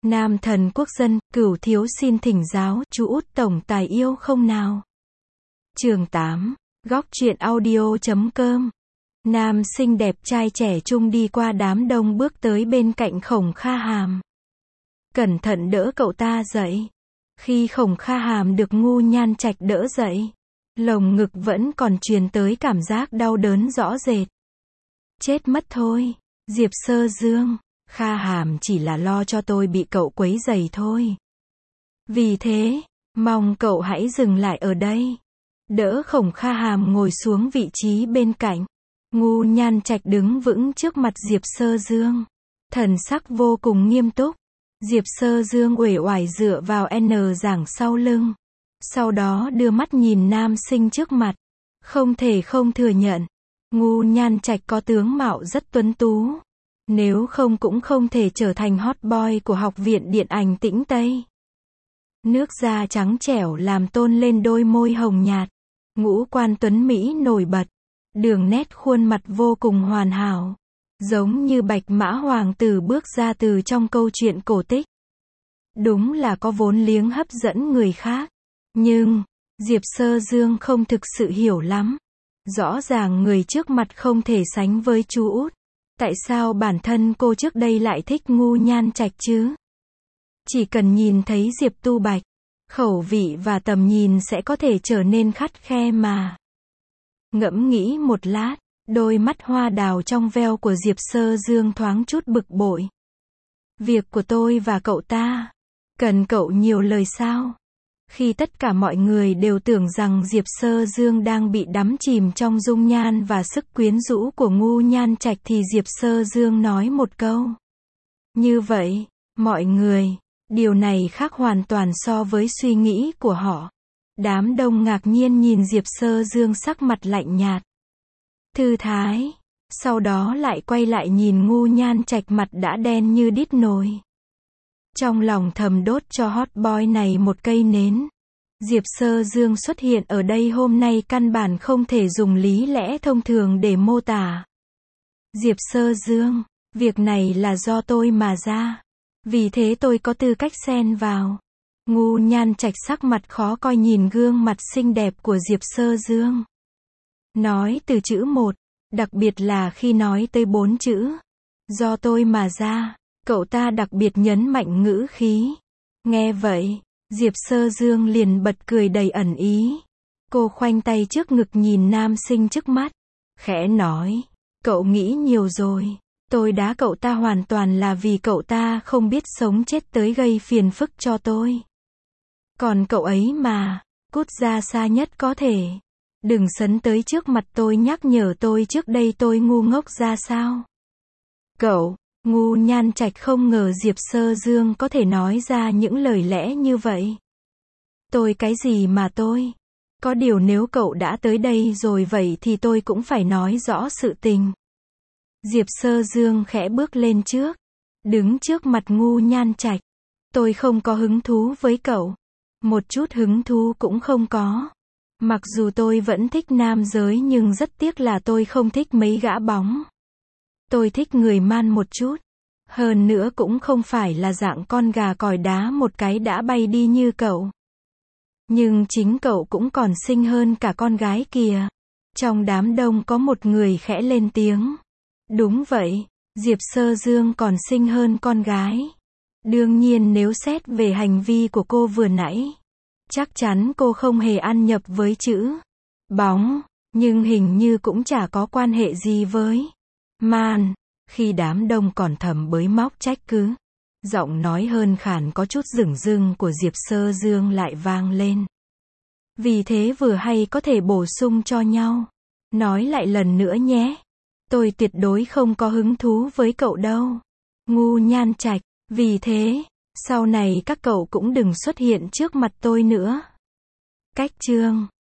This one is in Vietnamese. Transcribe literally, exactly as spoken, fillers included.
Nam thần quốc dân, cửu thiếu xin thỉnh giáo, chú út tổng tài yêu không nào? Chương tám, góc truyện audio chấm com. Nam xinh đẹp trai trẻ trung đi qua đám đông bước tới bên cạnh Khổng Kha Hàm. Cẩn thận đỡ cậu ta dậy. Khi Khổng Kha Hàm được Ngu Nhan Trạch đỡ dậy, lồng ngực vẫn còn truyền tới cảm giác đau đớn rõ rệt. Chết mất thôi, Diệp Sơ Dương, Kha Hàm chỉ là lo cho tôi bị cậu quấy rầy thôi. Vì thế, mong cậu hãy dừng lại ở đây. Đỡ Khổng Kha Hàm ngồi xuống vị trí bên cạnh. Ngu Nhan Trạch đứng vững trước mặt Diệp Sơ Dương. Thần sắc vô cùng nghiêm túc. Diệp Sơ Dương uể oải dựa vào N giảng sau lưng. Sau đó đưa mắt nhìn nam sinh trước mặt. Không thể không thừa nhận. Ngu Nhan Trạch có tướng mạo rất tuấn tú. Nếu không cũng không thể trở thành hot boy của Học viện Điện ảnh Tĩnh Tây. Nước da trắng trẻo làm tôn lên đôi môi hồng nhạt. Ngũ quan tuấn Mỹ nổi bật. Đường nét khuôn mặt vô cùng hoàn hảo. Giống như Bạch Mã Hoàng tử bước ra từ trong câu chuyện cổ tích. Đúng là có vốn liếng hấp dẫn người khác. Nhưng, Diệp Sơ Dương không thực sự hiểu lắm. Rõ ràng người trước mặt không thể sánh với chú út. Tại sao bản thân cô trước đây lại thích Ngu Nhan Trạch chứ? Chỉ cần nhìn thấy Diệp Tu Bạch, khẩu vị và tầm nhìn sẽ có thể trở nên khắt khe mà. Ngẫm nghĩ một lát, đôi mắt hoa đào trong veo của Diệp Sơ Dương thoáng chút bực bội. Việc của tôi và cậu ta, cần cậu nhiều lời sao? Khi tất cả mọi người đều tưởng rằng Diệp Sơ Dương đang bị đắm chìm trong dung nhan và sức quyến rũ của Ngu Nhan Trạch thì Diệp Sơ Dương nói một câu. Như vậy, mọi người, điều này khác hoàn toàn so với suy nghĩ của họ. Đám đông ngạc nhiên nhìn Diệp Sơ Dương sắc mặt lạnh nhạt. Thư thái. Sau đó lại quay lại nhìn Ngu Nhan Trạch mặt đã đen như đít nồi. Trong lòng thầm đốt cho hot boy này một cây nến. Diệp Sơ Dương xuất hiện ở đây hôm nay căn bản không thể dùng lý lẽ thông thường để mô tả. Diệp Sơ Dương, việc này là do tôi mà ra. Vì thế tôi có tư cách xen vào. Ngu Nhan Trạch sắc mặt khó coi nhìn gương mặt xinh đẹp của Diệp Sơ Dương. Nói từ chữ một, đặc biệt là khi nói tới bốn chữ. Do tôi mà ra, cậu ta đặc biệt nhấn mạnh ngữ khí. Nghe vậy, Diệp Sơ Dương liền bật cười đầy ẩn ý. Cô khoanh tay trước ngực nhìn nam sinh trước mắt. Khẽ nói, cậu nghĩ nhiều rồi. Tôi đá cậu ta hoàn toàn là vì cậu ta không biết sống chết tới gây phiền phức cho tôi. Còn cậu ấy mà, cút ra xa nhất có thể. Đừng sấn tới trước mặt tôi nhắc nhở tôi trước đây tôi ngu ngốc ra sao. Cậu, Ngu Nhan Trạch không ngờ Diệp Sơ Dương có thể nói ra những lời lẽ như vậy. Tôi cái gì mà tôi? Có điều nếu cậu đã tới đây rồi vậy thì tôi cũng phải nói rõ sự tình. Diệp Sơ Dương khẽ bước lên trước. Đứng trước mặt Ngu Nhan Trạch. Tôi không có hứng thú với cậu. Một chút hứng thú cũng không có. Mặc dù tôi vẫn thích nam giới nhưng rất tiếc là tôi không thích mấy gã bóng. Tôi thích người man một chút. Hơn nữa cũng không phải là dạng con gà còi đá một cái đã bay đi như cậu. Nhưng chính cậu cũng còn xinh hơn cả con gái kìa. Trong đám đông có một người khẽ lên tiếng. Đúng vậy, Diệp Sơ Dương còn xinh hơn con gái. Đương nhiên nếu xét về hành vi của cô vừa nãy, chắc chắn cô không hề ăn nhập với chữ bóng, nhưng hình như cũng chả có quan hệ gì với man. Khi đám đông còn thầm bới móc trách cứ, giọng nói hơn khàn có chút rửng rưng của Diệp Sơ Dương lại vang lên. Vì thế vừa hay có thể bổ sung cho nhau. Nói lại lần nữa nhé. Tôi tuyệt đối không có hứng thú với cậu đâu. Ngu Nhan Trạch. Vì thế, sau này các cậu cũng đừng xuất hiện trước mặt tôi nữa. Cách chương